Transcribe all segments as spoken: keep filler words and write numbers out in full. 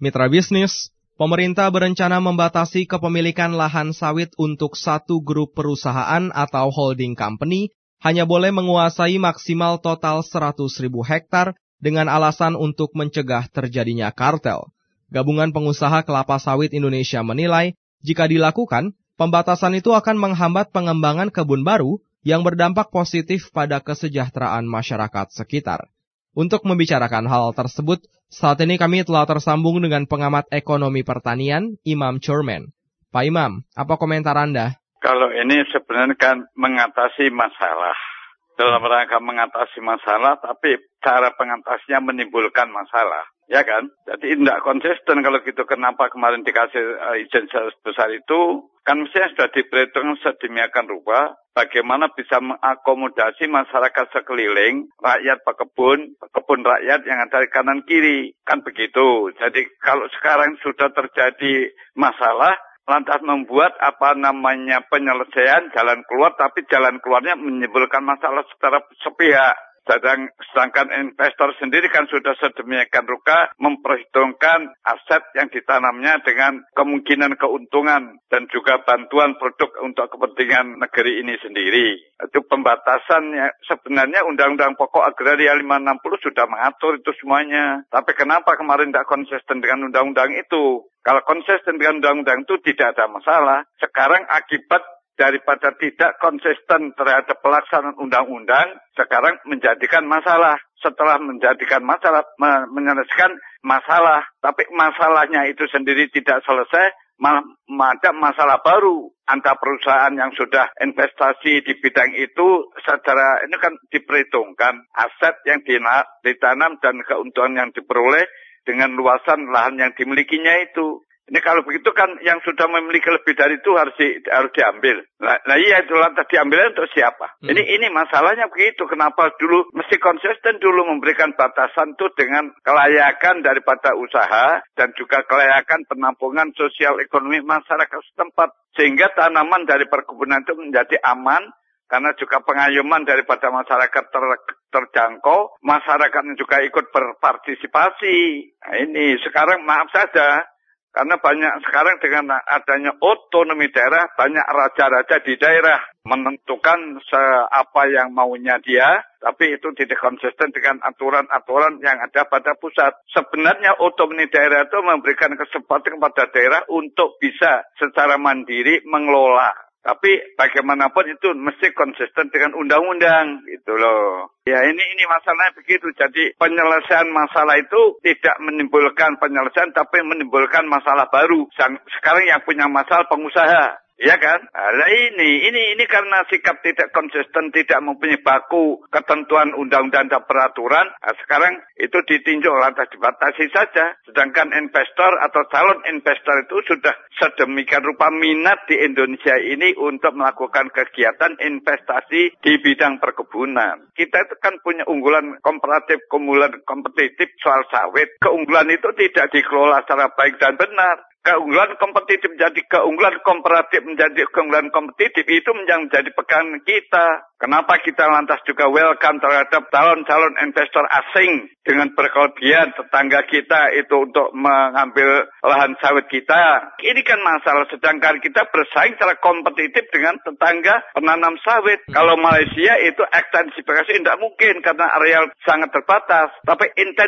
Mitra bisnis, pemerintah berencana membatasi kepemilikan lahan sawit untuk satu grup perusahaan atau holding company hanya boleh menguasai maksimal total seratus ribu hektar dengan alasan untuk mencegah terjadinya kartel. Gabungan Pengusaha Kelapa Sawit Indonesia menilai, jika dilakukan, pembatasan itu akan menghambat pengembangan kebun baru yang berdampak positif pada kesejahteraan masyarakat sekitar. Untuk membicarakan hal tersebut, saat ini kami telah tersambung dengan pengamat ekonomi pertanian, Imam Churman. Pak Imam, apa komentar Anda? Kalau ini sebenarnya kan mengatasi masalah. Dalam rangka mengatasi masalah, tapi cara pengatasinya menimbulkan masalah. Ya kan? Jadi tidak konsisten kalau gitu. Kenapa kemarin dikasih uh, izin sebesar itu? Kan mestinya sudah diperhitungkan sedemikian rupa bagaimana bisa mengakomodasi masyarakat sekeliling, rakyat pekebun, pekebun rakyat yang ada di kanan kiri. Kan begitu. Jadi kalau sekarang sudah terjadi masalah, lantas membuat apa namanya penyelesaian jalan keluar, tapi jalan keluarnya menimbulkan masalah secara sepihak. Sedang, sedangkan investor sendiri kan sudah sedemikian rupa memperhitungkan aset yang ditanamnya dengan kemungkinan keuntungan dan juga bantuan produk untuk kepentingan negeri ini sendiri. Itu pembatasannya. Sebenarnya Undang-Undang Pokok Agraria lima enam puluh sudah mengatur itu semuanya. Tapi kenapa kemarin tidak konsisten dengan undang-undang itu? Kalau konsisten dengan undang-undang itu tidak ada masalah. Sekarang akibat daripada tidak konsisten terhadap pelaksanaan undang-undang, sekarang menjadikan masalah. Setelah menjadikan masalah, menyelesaikan masalah. Tapi masalahnya itu sendiri tidak selesai, malah ada masalah baru. Antara perusahaan yang sudah investasi di bidang itu, secara ini kan diperhitungkan aset yang ditanam dan keuntungan yang diperoleh dengan luasan lahan yang dimilikinya itu. Ini kalau begitu kan yang sudah memiliki lebih dari itu harus di, harus diambil. Nah, nah iya itu lantas diambilnya untuk siapa? Hmm. Ini ini masalahnya begitu. Kenapa dulu mesti konsisten dulu memberikan batasan itu dengan kelayakan daripada usaha dan juga kelayakan penampungan sosial ekonomi masyarakat setempat. Sehingga tanaman dari perkebunan itu menjadi aman karena juga pengayuman daripada masyarakat ter, terjangkau. Masyarakat juga ikut berpartisipasi. Nah ini sekarang maaf saja. Karena banyak sekarang dengan adanya otonomi daerah, banyak raja-raja di daerah menentukan apa yang maunya dia, tapi itu tidak konsisten dengan aturan-aturan yang ada pada pusat. Sebenarnya otonomi daerah itu memberikan kesempatan kepada daerah untuk bisa secara mandiri mengelola. Tapi bagaimanapun itu mesti konsisten dengan undang-undang, gitu loh. Ya ini ini masalahnya begitu. Jadi penyelesaian masalah itu tidak menimbulkan penyelesaian, tapi menimbulkan masalah baru. Sekarang yang punya masalah pengusaha. Ya kan? Nah ini, ini, ini karena sikap tidak konsisten, tidak mempunyai baku ketentuan undang-undang dan peraturan. Nah, sekarang itu ditinjau lantas dibatasi saja. Sedangkan investor atau calon investor itu sudah sedemikian rupa minat di Indonesia ini untuk melakukan kegiatan investasi di bidang perkebunan. Kita itu kan punya unggulan komparatif, keunggulan kompetitif soal sawit. Keunggulan itu tidak dikelola secara baik dan benar. Keunggulan kompetitif menjadi keunggulan komparatif menjadi keunggulan kompetitif itu yang menjadi pegangan kita. Kenapa kita lantas juga welcome terhadap calon-calon investor asing dengan berkelebihan tetangga kita itu untuk mengambil lahan sawit kita. Ini kan masalah, sedangkan kita bersaing secara kompetitif dengan tetangga penanam sawit. Kalau Malaysia itu ekstensifikasi tidak mungkin karena areal sangat terbatas. Tapi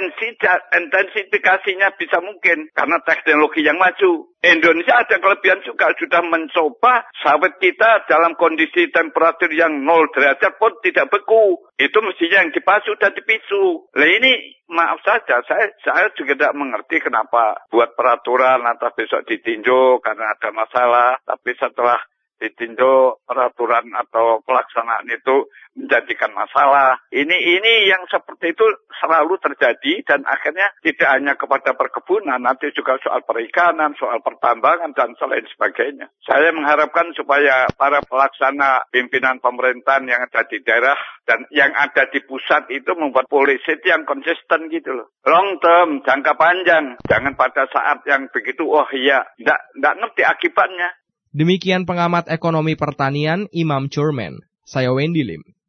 intensifikasinya bisa mungkin karena teknologi yang maju. Indonesia ada kelebihan juga, sudah mencoba sawit kita dalam kondisi temperatur yang nol derajat pun tidak beku. Itu mestinya yang dipasu dan dipisu. Nah ini maaf saja, saya saya juga tidak mengerti kenapa buat peraturan lantas besok ditinjau karena ada masalah. Tapi setelah ditinjau peraturan atau pelaksanaan itu menjadikan masalah. Ini ini yang seperti itu selalu terjadi dan akhirnya tidak hanya kepada perkebunan, nanti juga soal perikanan, soal pertambangan dan selain sebagainya. Saya mengharapkan supaya para pelaksana pimpinan pemerintahan yang ada di daerah dan yang ada di pusat itu membuat polisi yang konsisten gitu loh. Long term, jangka panjang. Jangan pada saat yang begitu, oh iya, tidak tidak ngerti akibatnya. Demikian pengamat ekonomi pertanian Imam Churman. Saya Wendy Lim.